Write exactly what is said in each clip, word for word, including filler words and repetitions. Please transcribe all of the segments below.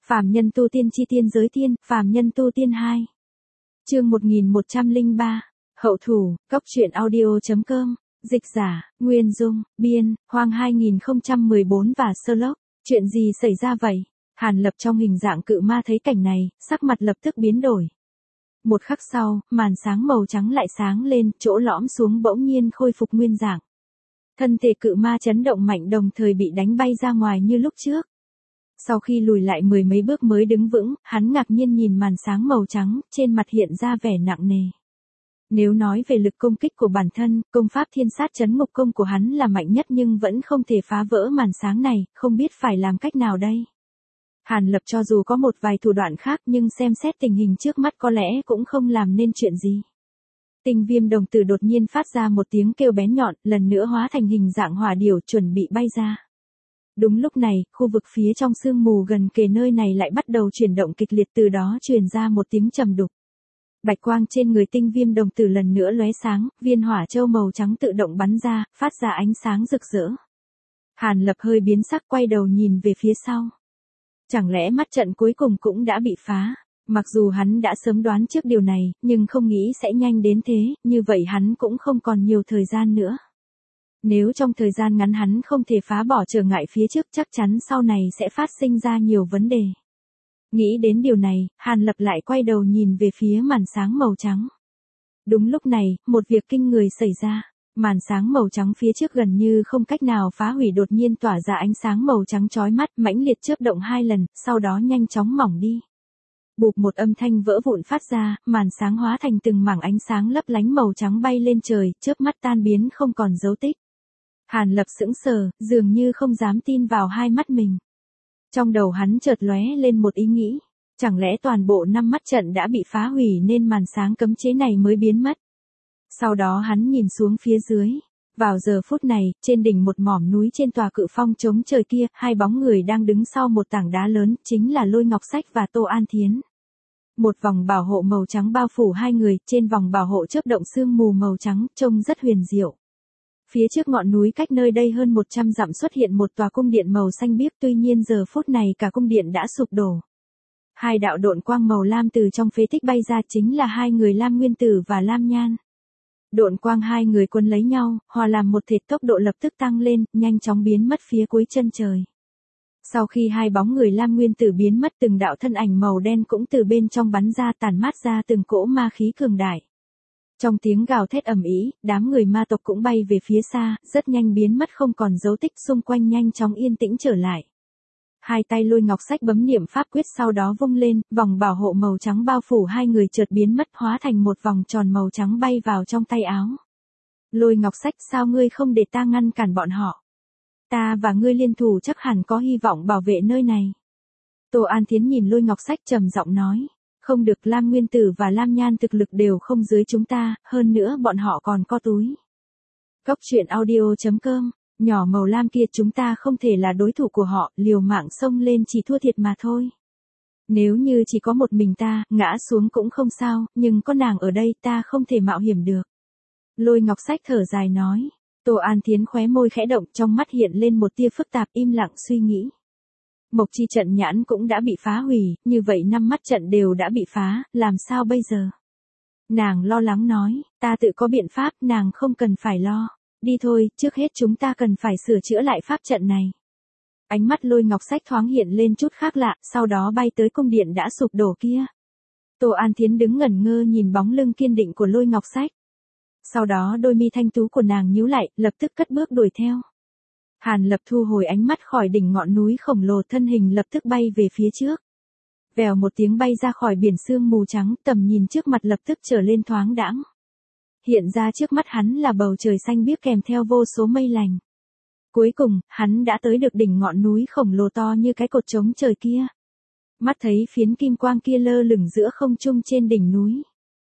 Phàm nhân tu tiên chi tiên giới tiên, phàm nhân tu tiên hai. Chương một nghìn một trăm lẻ ba. Hậu thủ, Cốc truyện audio.com, dịch giả, Nguyên Dung, biên, Hoang hai không một bốn và Sherlock. Chuyện gì xảy ra vậy? Hàn Lập trong hình dạng cự ma thấy cảnh này, sắc mặt lập tức biến đổi. Một khắc sau, màn sáng màu trắng lại sáng lên, chỗ lõm xuống bỗng nhiên khôi phục nguyên dạng. Thân thể cự ma chấn động mạnh đồng thời bị đánh bay ra ngoài như lúc trước. Sau khi lùi lại mười mấy bước mới đứng vững, hắn ngạc nhiên nhìn màn sáng màu trắng, trên mặt hiện ra vẻ nặng nề. Nếu nói về lực công kích của bản thân, công pháp thiên sát chấn ngục công của hắn là mạnh nhất nhưng vẫn không thể phá vỡ màn sáng này, không biết phải làm cách nào đây. Hàn Lập cho dù có một vài thủ đoạn khác nhưng xem xét tình hình trước mắt có lẽ cũng không làm nên chuyện gì. Tinh viêm đồng tử đột nhiên phát ra một tiếng kêu bén nhọn, lần nữa hóa thành hình dạng hỏa điểu chuẩn bị bay ra. Đúng lúc này, khu vực phía trong sương mù gần kề nơi này lại bắt đầu chuyển động kịch liệt, từ đó truyền ra một tiếng trầm đục. Bạch quang trên người tinh viêm đồng tử lần nữa lóe sáng, viên hỏa châu màu trắng tự động bắn ra, phát ra ánh sáng rực rỡ. Hàn Lập hơi biến sắc quay đầu nhìn về phía sau. Chẳng lẽ mắt trận cuối cùng cũng đã bị phá? Mặc dù hắn đã sớm đoán trước điều này, nhưng không nghĩ sẽ nhanh đến thế, như vậy hắn cũng không còn nhiều thời gian nữa. Nếu trong thời gian ngắn hắn không thể phá bỏ trở ngại phía trước chắc chắn sau này sẽ phát sinh ra nhiều vấn đề. Nghĩ đến điều này, Hàn Lập lại quay đầu nhìn về phía màn sáng màu trắng. Đúng lúc này, một việc kinh người xảy ra. Màn sáng màu trắng phía trước gần như không cách nào phá hủy đột nhiên tỏa ra ánh sáng màu trắng chói mắt, mãnh liệt chớp động hai lần, sau đó nhanh chóng mỏng đi. Bụp một âm thanh vỡ vụn phát ra, màn sáng hóa thành từng mảng ánh sáng lấp lánh màu trắng bay lên trời, chớp mắt tan biến không còn dấu tích. Hàn Lập sững sờ, dường như không dám tin vào hai mắt mình. Trong đầu hắn chợt lóe lên một ý nghĩ, chẳng lẽ toàn bộ năm mắt trận đã bị phá hủy nên màn sáng cấm chế này mới biến mất. Sau đó hắn nhìn xuống phía dưới. Vào giờ phút này, trên đỉnh một mỏm núi trên tòa cự phong chống trời kia, hai bóng người đang đứng sau một tảng đá lớn, chính là Lôi Ngọc Sách và Tô An Thiến. Một vòng bảo hộ màu trắng bao phủ hai người, trên vòng bảo hộ chớp động sương mù màu trắng, trông rất huyền diệu. Phía trước ngọn núi cách nơi đây hơn một trăm dặm xuất hiện một tòa cung điện màu xanh biếc, tuy nhiên giờ phút này cả cung điện đã sụp đổ. Hai đạo độn quang màu lam từ trong phế tích bay ra chính là hai người Lam Nguyên Tử và Lam Nhan. Độn quang hai người quấn lấy nhau, hòa làm một thể, tốc độ lập tức tăng lên, nhanh chóng biến mất phía cuối chân trời. Sau khi hai bóng người Lam Nguyên Tử biến mất, từng đạo thân ảnh màu đen cũng từ bên trong bắn ra, tản mát ra từng cỗ ma khí cường đại. Trong tiếng gào thét ầm ĩ, đám người ma tộc cũng bay về phía xa, rất nhanh biến mất không còn dấu tích, xung quanh nhanh chóng yên tĩnh trở lại. Hai tay Lôi Ngọc Sách bấm niệm pháp quyết sau đó vung lên, vòng bảo hộ màu trắng bao phủ hai người chợt biến mất, hóa thành một vòng tròn màu trắng bay vào trong tay áo. Lôi Ngọc Sách, sao ngươi không để ta ngăn cản bọn họ? Ta và ngươi liên thủ chắc hẳn có hy vọng bảo vệ nơi này. Tô An Thiến nhìn Lôi Ngọc Sách trầm giọng nói. Không được, Lam Nguyên Tử và Lam Nhan thực lực đều không dưới chúng ta, hơn nữa bọn họ còn có túi. Cốc truyện audio.com, nhỏ màu lam kia chúng ta không thể là đối thủ của họ, liều mạng xông lên chỉ thua thiệt mà thôi. Nếu như chỉ có một mình ta, ngã xuống cũng không sao, nhưng có nàng ở đây ta không thể mạo hiểm được. Lôi Ngọc Sách thở dài nói. Tô An Thiến khóe môi khẽ động, trong mắt hiện lên một tia phức tạp, im lặng suy nghĩ. Mộc chi trận nhãn cũng đã bị phá hủy, như vậy năm mắt trận đều đã bị phá, làm sao bây giờ? Nàng lo lắng nói, ta tự có biện pháp, nàng không cần phải lo. Đi thôi, trước hết chúng ta cần phải sửa chữa lại pháp trận này. Ánh mắt Lôi Ngọc Sách thoáng hiện lên chút khác lạ, sau đó bay tới cung điện đã sụp đổ kia. Tô An Thiến đứng ngẩn ngơ nhìn bóng lưng kiên định của Lôi Ngọc Sách. Sau đó đôi mi thanh tú của nàng nhíu lại, lập tức cất bước đuổi theo. Hàn Lập thu hồi ánh mắt khỏi đỉnh ngọn núi khổng lồ, thân hình lập tức bay về phía trước. Vèo một tiếng bay ra khỏi biển sương mù trắng, tầm nhìn trước mặt lập tức trở lên thoáng đãng. Hiện ra trước mắt hắn là bầu trời xanh biếc kèm theo vô số mây lành. Cuối cùng, hắn đã tới được đỉnh ngọn núi khổng lồ to như cái cột trống trời kia. Mắt thấy phiến kim quang kia lơ lửng giữa không trung trên đỉnh núi.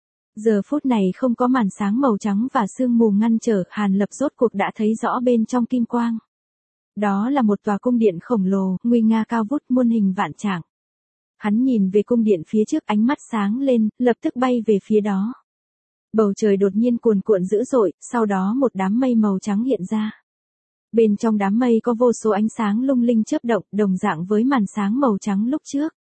Giờ phút này không có màn sáng màu trắng và sương mù ngăn trở, Hàn Lập rốt cuộc đã thấy rõ bên trong kim quang. Đó là một tòa cung điện khổng lồ, nguy nga cao vút, muôn hình vạn trạng. Hắn nhìn về cung điện phía trước, ánh mắt sáng lên, lập tức bay về phía đó. Bầu trời đột nhiên cuồn cuộn dữ dội, sau đó một đám mây màu trắng hiện ra. Bên trong đám mây có vô số ánh sáng lung linh chớp động, đồng dạng với màn sáng màu trắng lúc trước.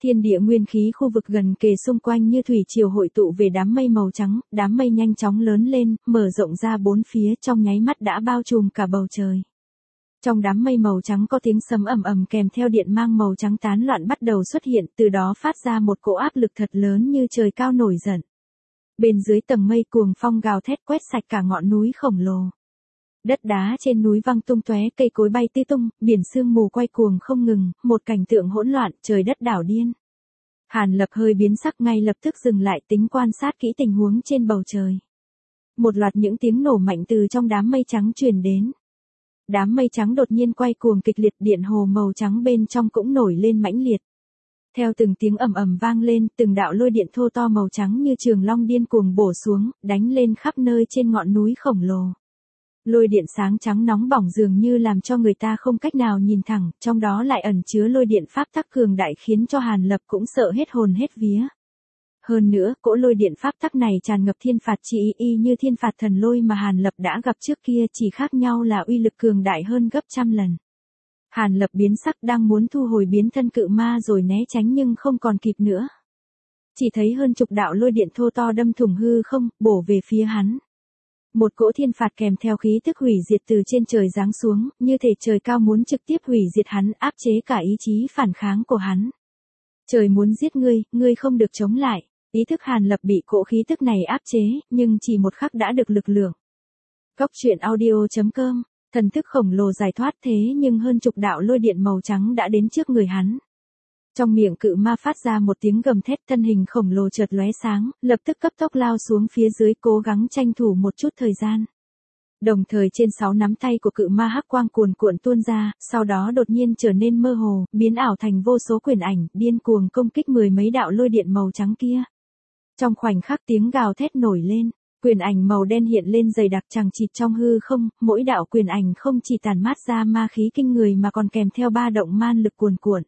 Thiên địa nguyên khí khu vực gần kề xung quanh như thủy triều hội tụ về đám mây màu trắng, đám mây nhanh chóng lớn lên, mở rộng ra bốn phía trong nháy mắt đã bao trùm cả bầu trời. Trong đám mây màu trắng có tiếng sấm ầm ầm kèm theo điện mang màu trắng tán loạn bắt đầu xuất hiện, từ đó phát ra một cỗ áp lực thật lớn như trời cao nổi giận. Bên dưới tầng mây cuồng phong gào thét quét sạch cả ngọn núi khổng lồ. Đất đá trên núi văng tung tóe, cây cối bay tứ tung, biển sương mù quay cuồng không ngừng, một cảnh tượng hỗn loạn, trời đất đảo điên. Hàn Lập hơi biến sắc ngay lập tức dừng lại tính quan sát kỹ tình huống trên bầu trời. Một loạt những tiếng nổ mạnh từ trong đám mây trắng truyền đến. Đám mây trắng đột nhiên quay cuồng kịch liệt, điện hồ màu trắng bên trong cũng nổi lên mãnh liệt. Theo từng tiếng ầm ầm vang lên, từng đạo lôi điện thô to màu trắng như trường long điên cuồng bổ xuống, đánh lên khắp nơi trên ngọn núi khổng lồ. Lôi điện sáng trắng nóng bỏng dường như làm cho người ta không cách nào nhìn thẳng, trong đó lại ẩn chứa lôi điện pháp tắc cường đại khiến cho Hàn Lập cũng sợ hết hồn hết vía. Hơn nữa, cỗ lôi điện pháp tắc này tràn ngập thiên phạt chi ý y như thiên phạt thần lôi mà Hàn Lập đã gặp trước kia, chỉ khác nhau là uy lực cường đại hơn gấp trăm lần. Hàn Lập biến sắc đang muốn thu hồi biến thân cự ma rồi né tránh nhưng không còn kịp nữa. Chỉ thấy hơn chục đạo lôi điện thô to đâm thủng hư không, bổ về phía hắn. Một cỗ thiên phạt kèm theo khí tức hủy diệt từ trên trời giáng xuống, như thể trời cao muốn trực tiếp hủy diệt hắn, áp chế cả ý chí phản kháng của hắn. Trời muốn giết ngươi, ngươi không được chống lại. Ý thức Hàn Lập bị cỗ khí tức này áp chế, nhưng chỉ một khắc đã được lực lượng. Cốc truyện audio chấm com, thần thức khổng lồ giải thoát thế nhưng hơn chục đạo lôi điện màu trắng đã đến trước người hắn. Trong miệng cự ma phát ra một tiếng gầm thét, thân hình khổng lồ chợt lóe sáng, lập tức cấp tốc lao xuống phía dưới cố gắng tranh thủ một chút thời gian. Đồng thời trên sáu nắm tay của cự ma hắc quang cuồn cuộn tuôn ra, sau đó đột nhiên trở nên mơ hồ, biến ảo thành vô số quyền ảnh, điên cuồng công kích mười mấy đạo lôi điện màu trắng kia. Trong khoảnh khắc tiếng gào thét nổi lên, quyền ảnh màu đen hiện lên dày đặc chằng chịt trong hư không, mỗi đạo quyền ảnh không chỉ tản mát ra ma khí kinh người mà còn kèm theo ba động man lực cuồn cuộn.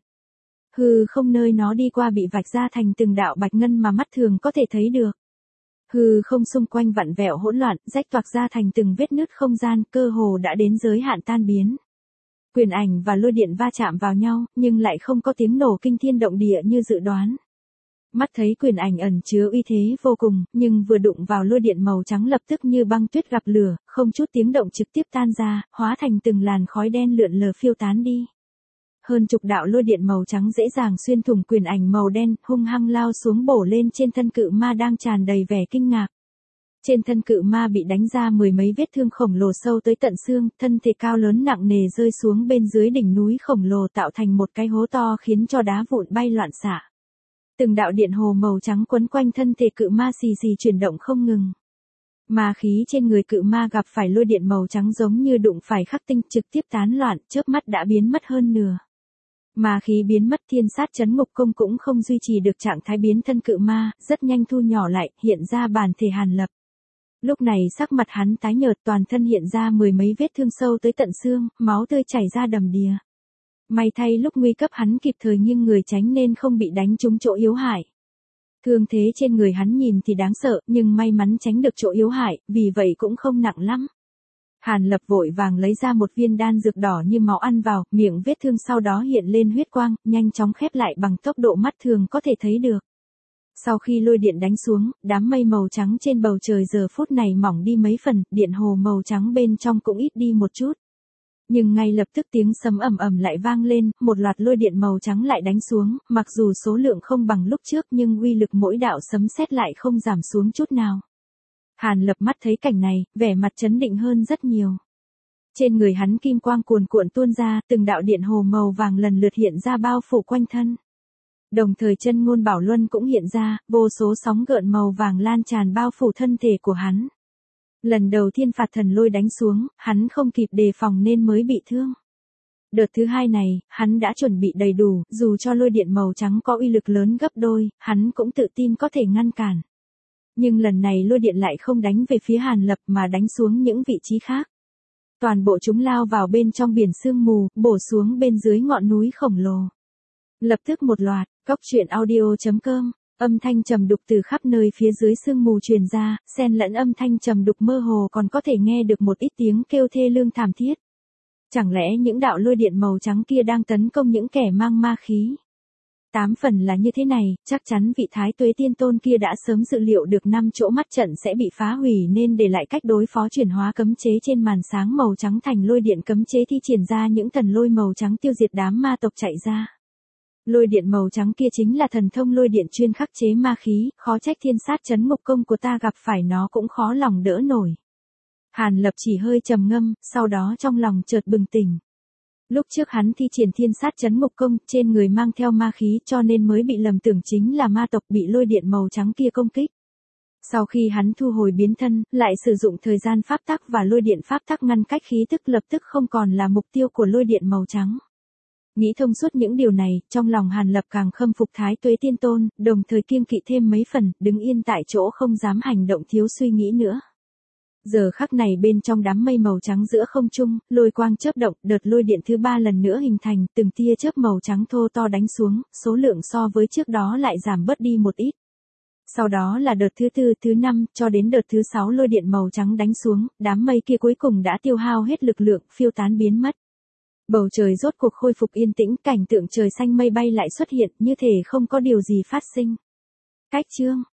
Hư không nơi nó đi qua bị vạch ra thành từng đạo bạch ngân mà mắt thường có thể thấy được. Hư không xung quanh vặn vẹo hỗn loạn, rách toạc ra thành từng vết nứt không gian, cơ hồ đã đến giới hạn tan biến. Quyền ảnh và lôi điện va chạm vào nhau, nhưng lại không có tiếng nổ kinh thiên động địa như dự đoán. Mắt thấy quyền ảnh ẩn chứa uy thế vô cùng, nhưng vừa đụng vào lôi điện màu trắng lập tức như băng tuyết gặp lửa, không chút tiếng động trực tiếp tan ra, hóa thành từng làn khói đen lượn lờ phiêu tán đi. Hơn chục đạo lôi điện màu trắng dễ dàng xuyên thủng quyền ảnh màu đen, hung hăng lao xuống bổ lên trên thân cự ma đang tràn đầy vẻ kinh ngạc. Trên thân cự ma bị đánh ra mười mấy vết thương khổng lồ sâu tới tận xương, thân thể cao lớn nặng nề rơi xuống bên dưới đỉnh núi khổng lồ tạo thành một cái hố to khiến cho đá vụn bay loạn xạ. Từng đạo điện hồ màu trắng quấn quanh thân thể cự ma xì xì chuyển động không ngừng. Ma khí trên người cự ma gặp phải lôi điện màu trắng giống như đụng phải khắc tinh, trực tiếp tán loạn, chớp mắt đã biến mất hơn nửa. Ma khí biến mất, thiên sát chấn ngục công cũng không duy trì được trạng thái biến thân cự ma, rất nhanh thu nhỏ lại, hiện ra bản thể Hàn Lập. Lúc này sắc mặt hắn tái nhợt, toàn thân hiện ra mười mấy vết thương sâu tới tận xương, máu tươi chảy ra đầm đìa. May thay lúc nguy cấp hắn kịp thời nghiêng người tránh nên không bị đánh trúng chỗ yếu hại. Thương thế trên người hắn nhìn thì đáng sợ, nhưng may mắn tránh được chỗ yếu hại, vì vậy cũng không nặng lắm. Hàn Lập vội vàng lấy ra một viên đan dược đỏ như máu ăn vào, miệng vết thương sau đó hiện lên huyết quang, nhanh chóng khép lại bằng tốc độ mắt thường có thể thấy được. Sau khi lôi điện đánh xuống, đám mây màu trắng trên bầu trời giờ phút này mỏng đi mấy phần, điện hồ màu trắng bên trong cũng ít đi một chút. Nhưng ngay lập tức tiếng sấm ầm ầm lại vang lên, một loạt lôi điện màu trắng lại đánh xuống, mặc dù số lượng không bằng lúc trước nhưng uy lực mỗi đạo sấm sét lại không giảm xuống chút nào. Hàn Lập mắt thấy cảnh này, vẻ mặt chấn định hơn rất nhiều. Trên người hắn kim quang cuồn cuộn tuôn ra, từng đạo điện hồ màu vàng lần lượt hiện ra bao phủ quanh thân. Đồng thời chân ngôn bảo luân cũng hiện ra, vô số sóng gợn màu vàng lan tràn bao phủ thân thể của hắn. Lần đầu thiên phạt thần lôi đánh xuống, hắn không kịp đề phòng nên mới bị thương. Đợt thứ hai này, hắn đã chuẩn bị đầy đủ, dù cho lôi điện màu trắng có uy lực lớn gấp đôi, hắn cũng tự tin có thể ngăn cản. Nhưng lần này lôi điện lại không đánh về phía Hàn Lập mà đánh xuống những vị trí khác. Toàn bộ chúng lao vào bên trong biển sương mù, bổ xuống bên dưới ngọn núi khổng lồ. Lập tức một loạt, cốc truyện audio chấm com, âm thanh trầm đục từ khắp nơi phía dưới sương mù truyền ra, xen lẫn âm thanh trầm đục mơ hồ còn có thể nghe được một ít tiếng kêu thê lương thảm thiết. Chẳng lẽ những đạo lôi điện màu trắng kia đang tấn công những kẻ mang ma khí? Tám phần là như thế này, chắc chắn vị Thái Tuế Tiên Tôn kia đã sớm dự liệu được năm chỗ mắt trận sẽ bị phá hủy nên để lại cách đối phó chuyển hóa cấm chế trên màn sáng màu trắng thành lôi điện cấm chế thi triển ra những thần lôi màu trắng tiêu diệt đám ma tộc chạy ra. Lôi điện màu trắng kia chính là thần thông lôi điện chuyên khắc chế ma khí, khó trách thiên sát chấn ngục công của ta gặp phải nó cũng khó lòng đỡ nổi. Hàn Lập chỉ hơi trầm ngâm, sau đó trong lòng chợt bừng tỉnh. Lúc trước hắn thi triển thiên sát chấn ngục công, trên người mang theo ma khí cho nên mới bị lầm tưởng chính là ma tộc bị lôi điện màu trắng kia công kích. Sau khi hắn thu hồi biến thân, lại sử dụng thời gian pháp tắc và lôi điện pháp tắc ngăn cách khí tức lập tức không còn là mục tiêu của lôi điện màu trắng. Nghĩ thông suốt những điều này, trong lòng Hàn Lập càng khâm phục Thái Tuế Tiên Tôn, đồng thời kiêng kỵ thêm mấy phần, đứng yên tại chỗ không dám hành động thiếu suy nghĩ nữa. Giờ khắc này bên trong đám mây màu trắng giữa không trung, lôi quang chớp động, đợt lôi điện thứ ba lần nữa hình thành, từng tia chớp màu trắng thô to đánh xuống, số lượng so với trước đó lại giảm bớt đi một ít. Sau đó là đợt thứ tư, thứ năm, cho đến đợt thứ sáu lôi điện màu trắng đánh xuống, đám mây kia cuối cùng đã tiêu hao hết lực lượng, phiêu tán biến mất. Bầu trời rốt cuộc khôi phục yên tĩnh, cảnh tượng trời xanh mây bay lại xuất hiện, như thể không có điều gì phát sinh. Cách chương